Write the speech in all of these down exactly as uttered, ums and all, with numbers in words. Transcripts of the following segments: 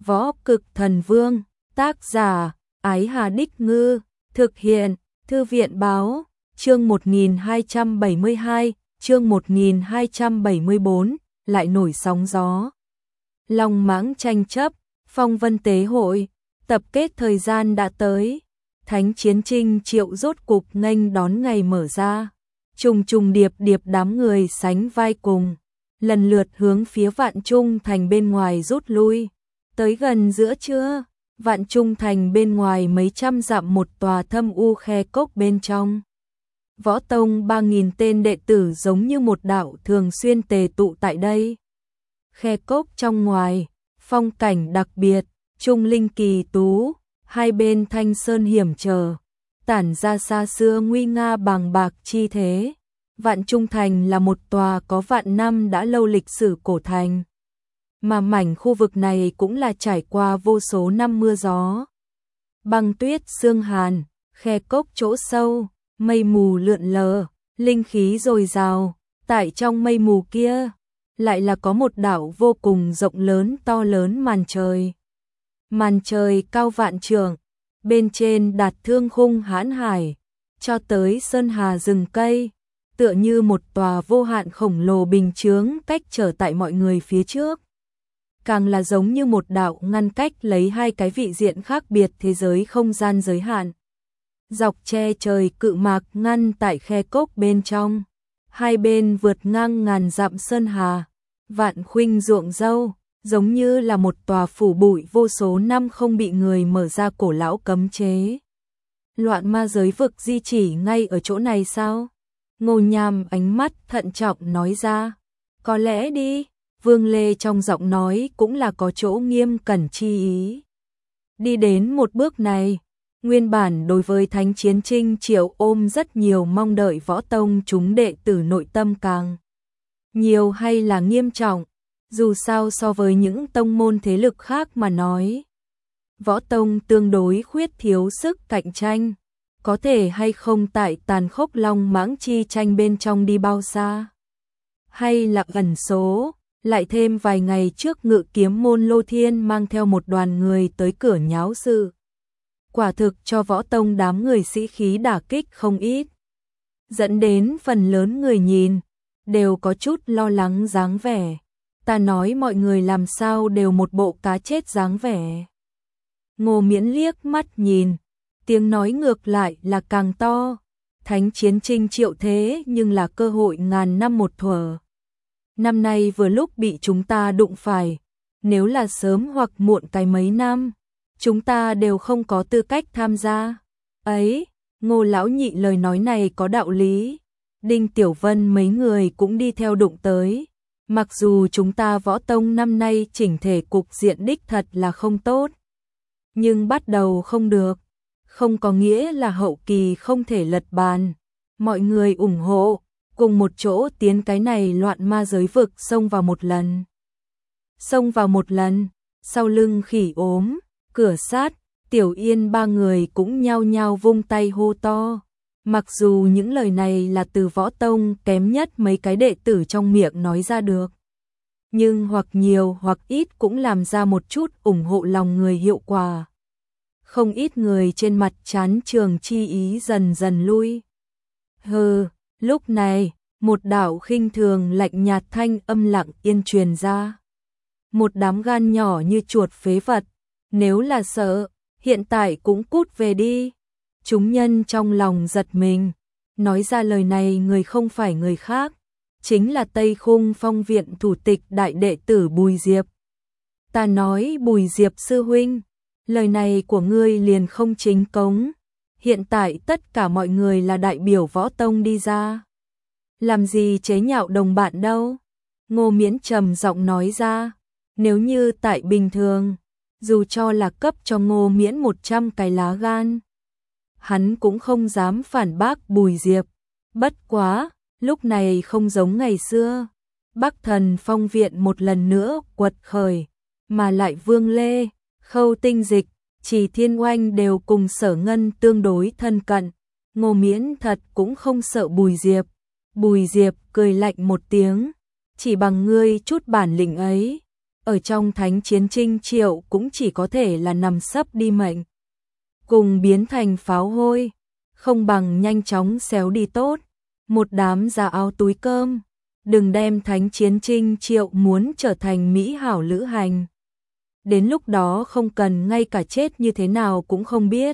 Võ Cực Thần Vương, tác giả, Ái Hà Đích Ngư, thực hiện, Thư viện Báo, chương một nghìn hai trăm bảy mươi hai, chương một nghìn hai trăm bảy mươi bốn, lại nổi sóng gió. Long mãng tranh chấp, phong vân tế hội, tập kết thời gian đã tới. Thánh chiến trinh triệu rốt cục nghênh đón ngày mở ra. Trùng trùng điệp điệp đám người sánh vai cùng, lần lượt hướng phía Vạn Trung Thành bên ngoài rút lui. Tới gần giữa trưa, Vạn Trung Thành bên ngoài mấy trăm dặm một tòa thâm u khe cốc bên trong. Võ tông ba nghìn tên đệ tử giống như một đạo thường xuyên tề tụ tại đây. Khe cốc trong ngoài, phong cảnh đặc biệt, trung linh kỳ tú, hai bên thanh sơn hiểm trở, tản ra xa xưa nguy nga bàng bạc chi thế. Vạn Trung Thành là một tòa có vạn năm đã lâu lịch sử cổ thành, mà mảnh khu vực này cũng là trải qua vô số năm mưa gió. Băng tuyết sương hàn, khe cốc chỗ sâu, mây mù lượn lờ, linh khí dồi dào, tại trong mây mù kia, lại là có một đảo vô cùng rộng lớn to lớn màn trời. Màn trời cao vạn trượng, bên trên đạt thương khung hãn hải, cho tới sơn hà rừng cây, tựa như một tòa vô hạn khổng lồ bình chướng cách trở tại mọi người phía trước. Càng là giống như một đạo ngăn cách lấy hai cái vị diện khác biệt thế giới không gian giới hạn. Dọc che trời cự mạc ngăn tại khe cốc bên trong, hai bên vượt ngang ngàn dặm sơn hà, vạn khuynh ruộng dâu, giống như là một tòa phủ bụi vô số năm không bị người mở ra cổ lão cấm chế. Loạn ma giới vực di chỉ ngay ở chỗ này sao? Ngô Nham ánh mắt thận trọng nói ra. Có lẽ đi, Vương Lê trong giọng nói cũng là có chỗ nghiêm cẩn chi ý. Đi đến một bước này, nguyên bản đối với Thánh Chiến Trinh Triệu ôm rất nhiều mong đợi võ tông chúng đệ tử nội tâm càng nhiều hay là nghiêm trọng, dù sao so với những tông môn thế lực khác mà nói. Võ tông tương đối khuyết thiếu sức cạnh tranh, có thể hay không tại tàn khốc long mãng chi tranh bên trong đi bao xa. Hay là ẩn số, lại thêm vài ngày trước Ngự Kiếm môn Lô Thiên mang theo một đoàn người tới cửa nháo sự. Quả thực cho võ tông đám người sĩ khí đả kích không ít. Dẫn đến phần lớn người nhìn, đều có chút lo lắng dáng vẻ. Ta nói mọi người làm sao đều một bộ cá chết dáng vẻ. Ngô Miễn liếc mắt nhìn, tiếng nói ngược lại là càng to. Thánh chiến trinh triệu thế nhưng là cơ hội ngàn năm một thuở. Năm nay vừa lúc bị chúng ta đụng phải, nếu là sớm hoặc muộn cái mấy năm, chúng ta đều không có tư cách tham gia. Ấy, Ngô lão nhị lời nói này có đạo lý. Đinh Tiểu Vân mấy người cũng đi theo đụng tới. Mặc dù chúng ta võ tông năm nay chỉnh thể cục diện đích thật là không tốt, nhưng bắt đầu không được, không có nghĩa là hậu kỳ không thể lật bàn. Mọi người ủng hộ, cùng một chỗ tiến cái này loạn ma giới vực xông vào một lần. Xông vào một lần, sau lưng Khỉ Ốm, Cửa Sát, Tiểu Yên ba người cũng nhao nhao vung tay hô to. Mặc dù những lời này là từ võ tông kém nhất mấy cái đệ tử trong miệng nói ra được, nhưng hoặc nhiều hoặc ít cũng làm ra một chút ủng hộ lòng người hiệu quả. Không ít người trên mặt chán trường chi ý dần dần lui. Hừ, lúc này, một đạo khinh thường lạnh nhạt thanh âm lặng yên truyền ra. Một đám gan nhỏ như chuột phế vật, nếu là sợ, hiện tại cũng cút về đi. Chúng nhân trong lòng giật mình, nói ra lời này người không phải người khác, chính là Tây Khung Phong viện thủ tịch đại đệ tử Bùi Diệp. Ta nói Bùi Diệp sư huynh, lời này của ngươi liền không chính cống, hiện tại tất cả mọi người là đại biểu võ tông đi ra. Làm gì chế nhạo đồng bạn đâu? Ngô Miễn trầm giọng nói ra, nếu như tại bình thường, dù cho là cấp cho Ngô Miễn một trăm cái lá gan, hắn cũng không dám phản bác Bùi Diệp. Bất quá, lúc này không giống ngày xưa. Bắc Thần Phong viện một lần nữa quật khởi, mà lại Vương Lê, Khâu Tinh Dịch, Chỉ Thiên Oanh đều cùng Sở Ngân tương đối thân cận. Ngô Miễn thật cũng không sợ Bùi Diệp. Bùi Diệp cười lạnh một tiếng, chỉ bằng ngươi chút bản lĩnh ấy, ở trong thánh chiến Trinh Triệu cũng chỉ có thể là nằm sấp đi mệnh. Cùng biến thành pháo hôi, không bằng nhanh chóng xéo đi tốt. Một đám giá áo túi cơm, đừng đem thánh chiến Trinh Triệu muốn trở thành mỹ hảo lữ hành. Đến lúc đó không cần ngay cả chết như thế nào cũng không biết.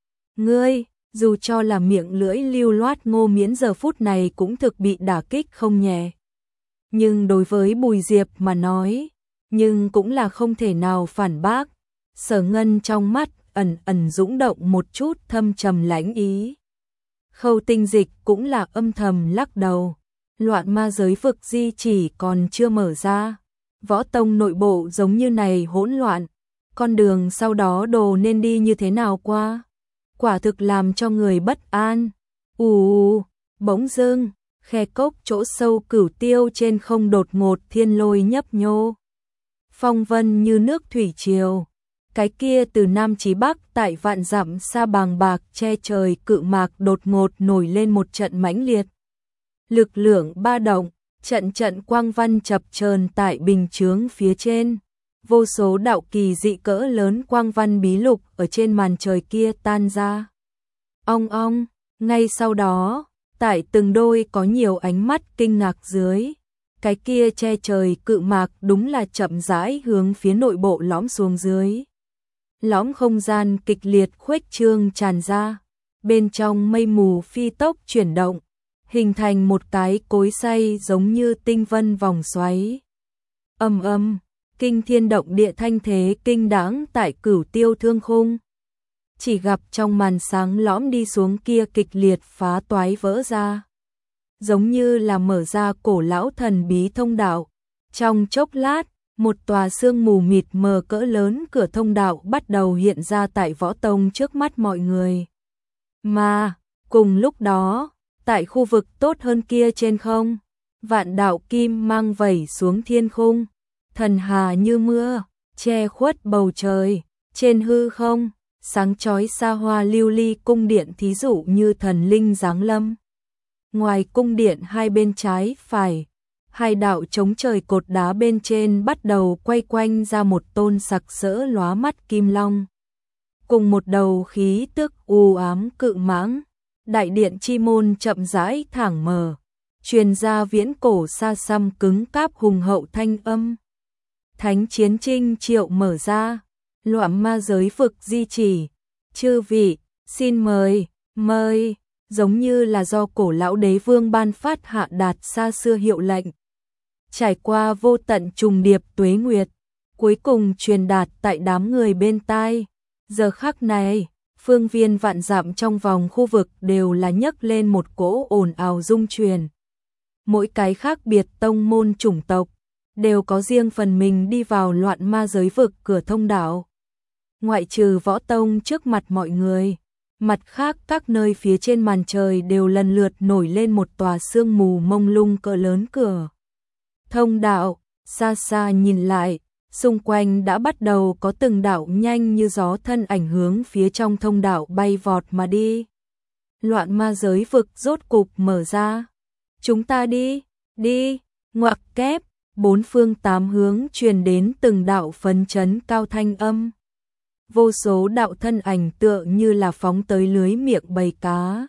Ngươi, dù cho là miệng lưỡi lưu loát Ngô Miễn giờ phút này cũng thực bị đả kích không nhẹ. Nhưng đối với Bùi Diệp mà nói, nhưng cũng là không thể nào phản bác. Sở Ngân trong mắt ẩn ẩn dũng động một chút thâm trầm lãnh ý. Khâu Tinh Dịch cũng là âm thầm lắc đầu. Loạn ma giới vực di chỉ còn chưa mở ra. Võ tông nội bộ giống như này hỗn loạn. Con đường sau đó đồ nên đi như thế nào qua? Quả thực làm cho người bất an. Ù ù, bỗng dưng, khe cốc chỗ sâu Cửu Tiêu trên không đột ngột thiên lôi nhấp nhô. Phong vân như nước thủy triều. Cái kia từ Nam chí Bắc tại vạn dặm xa bàng bạc che trời cự mạc đột ngột nổi lên một trận mãnh liệt. Lực lượng ba động, trận trận quang văn chập chờn tại bình chướng phía trên. Vô số đạo kỳ dị cỡ lớn quang văn bí lục ở trên màn trời kia tan ra. Ong ong, ngay sau đó, tại từng đôi có nhiều ánh mắt kinh ngạc dưới. Cái kia che trời cự mạc đúng là chậm rãi hướng phía nội bộ lõm xuống dưới. Lõm không gian kịch liệt khuếch trương tràn ra. Bên trong mây mù phi tốc chuyển động, hình thành một cái cối xay giống như tinh vân vòng xoáy. Ầm ầm, kinh thiên động địa thanh thế kinh đãng tại Cửu Tiêu thương khung. Chỉ gặp trong màn sáng lõm đi xuống kia kịch liệt phá toái vỡ ra. Giống như là mở ra cổ lão thần bí thông đạo. Trong chốc lát, một tòa sương mù mịt mờ cỡ lớn cửa thông đạo bắt đầu hiện ra tại võ tông trước mắt mọi người. Mà, cùng lúc đó, tại khu vực tốt hơn kia trên không, vạn đạo kim mang vẩy xuống thiên khung, thần hà như mưa, che khuất bầu trời, trên hư không, sáng chói xa hoa lưu ly cung điện thí dụ như thần linh giáng lâm. Ngoài cung điện hai bên trái phải, hai đạo chống trời cột đá bên trên bắt đầu quay quanh ra một tôn sặc sỡ lóa mắt kim long. Cùng một đầu khí tức u ám cự mãng, đại điện chi môn chậm rãi thẳng mở, truyền ra viễn cổ xa xăm cứng cáp hùng hậu thanh âm. Thánh chiến Trinh Triệu mở ra, loạn ma giới vực di chỉ, chư vị, xin mời, mời, giống như là do cổ lão đế vương ban phát hạ đạt xa xưa hiệu lệnh. Trải qua vô tận trùng điệp tuế nguyệt, cuối cùng truyền đạt tại đám người bên tai. Giờ khắc này, phương viên vạn dặm trong vòng khu vực đều là nhấc lên một cỗ ồn ào rung truyền. Mỗi cái khác biệt tông môn chủng tộc, đều có riêng phần mình đi vào loạn ma giới vực cửa thông đạo. Ngoại trừ võ tông trước mặt mọi người, mặt khác các nơi phía trên màn trời đều lần lượt nổi lên một tòa sương mù mông lung cỡ lớn cửa thông đạo. Xa xa nhìn lại, xung quanh đã bắt đầu có từng đạo nhanh như gió thân ảnh hướng phía trong thông đạo bay vọt mà đi. Loạn ma giới vực rốt cục mở ra. Chúng ta đi, đi, ngoặc kép, bốn phương tám hướng truyền đến từng đạo phấn chấn cao thanh âm. Vô số đạo thân ảnh tựa như là phóng tới lưới miệng bầy cá.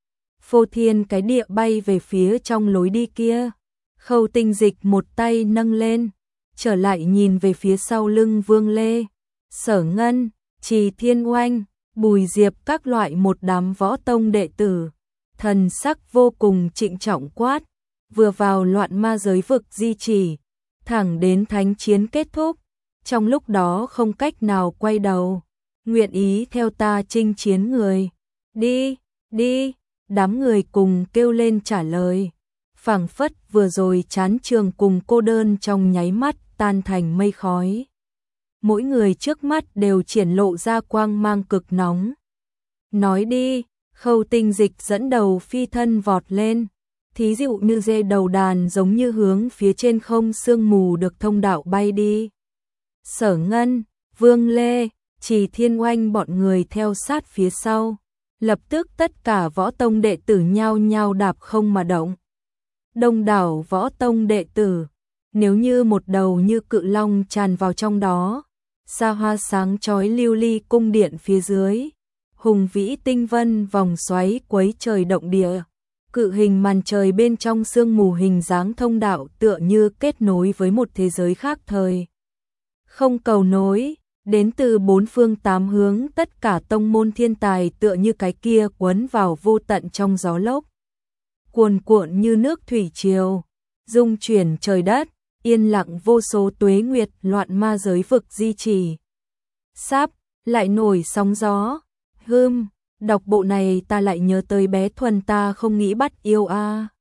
Phô thiên cái địa bay về phía trong lối đi kia. Khâu Tinh Dịch một tay nâng lên, trở lại nhìn về phía sau lưng Vương Lê, Sở Ngân, Trì Thiên Oanh, Bùi Diệp các loại một đám võ tông đệ tử. Thần sắc vô cùng trịnh trọng quát, vừa vào loạn ma giới vực di chỉ, thẳng đến thánh chiến kết thúc, trong lúc đó không cách nào quay đầu, nguyện ý theo ta chinh chiến người. Đi, đi, đám người cùng kêu lên trả lời. Phảng phất vừa rồi chán trường cùng cô đơn trong nháy mắt tan thành mây khói. Mỗi người trước mắt đều triển lộ ra quang mang cực nóng. Nói đi, Khâu Tinh Dịch dẫn đầu phi thân vọt lên, thí dụ như dê đầu đàn giống như hướng phía trên không sương mù được thông đạo bay đi. Sở Ngân, Vương Lê, Trì Thiên Oanh bọn người theo sát phía sau. Lập tức tất cả võ tông đệ tử nhao nhao đạp không mà động. Đông đảo võ tông đệ tử, nếu như một đầu như cự long tràn vào trong đó, xa hoa sáng chói lưu ly cung điện phía dưới, hùng vĩ tinh vân vòng xoáy quấy trời động địa, cự hình màn trời bên trong sương mù hình dáng thông đạo tựa như kết nối với một thế giới khác thời. Không cầu nối, đến từ bốn phương tám hướng tất cả tông môn thiên tài tựa như cái kia quấn vào vô tận trong gió lốc. Cuồn cuộn như nước thủy triều, dung chuyển trời đất, yên lặng vô số tuế nguyệt loạn ma giới vực di trì. Sắp, lại nổi sóng gió, hưm, đọc bộ này ta lại nhớ tới bé Thuần ta không nghĩ bắt yêu a.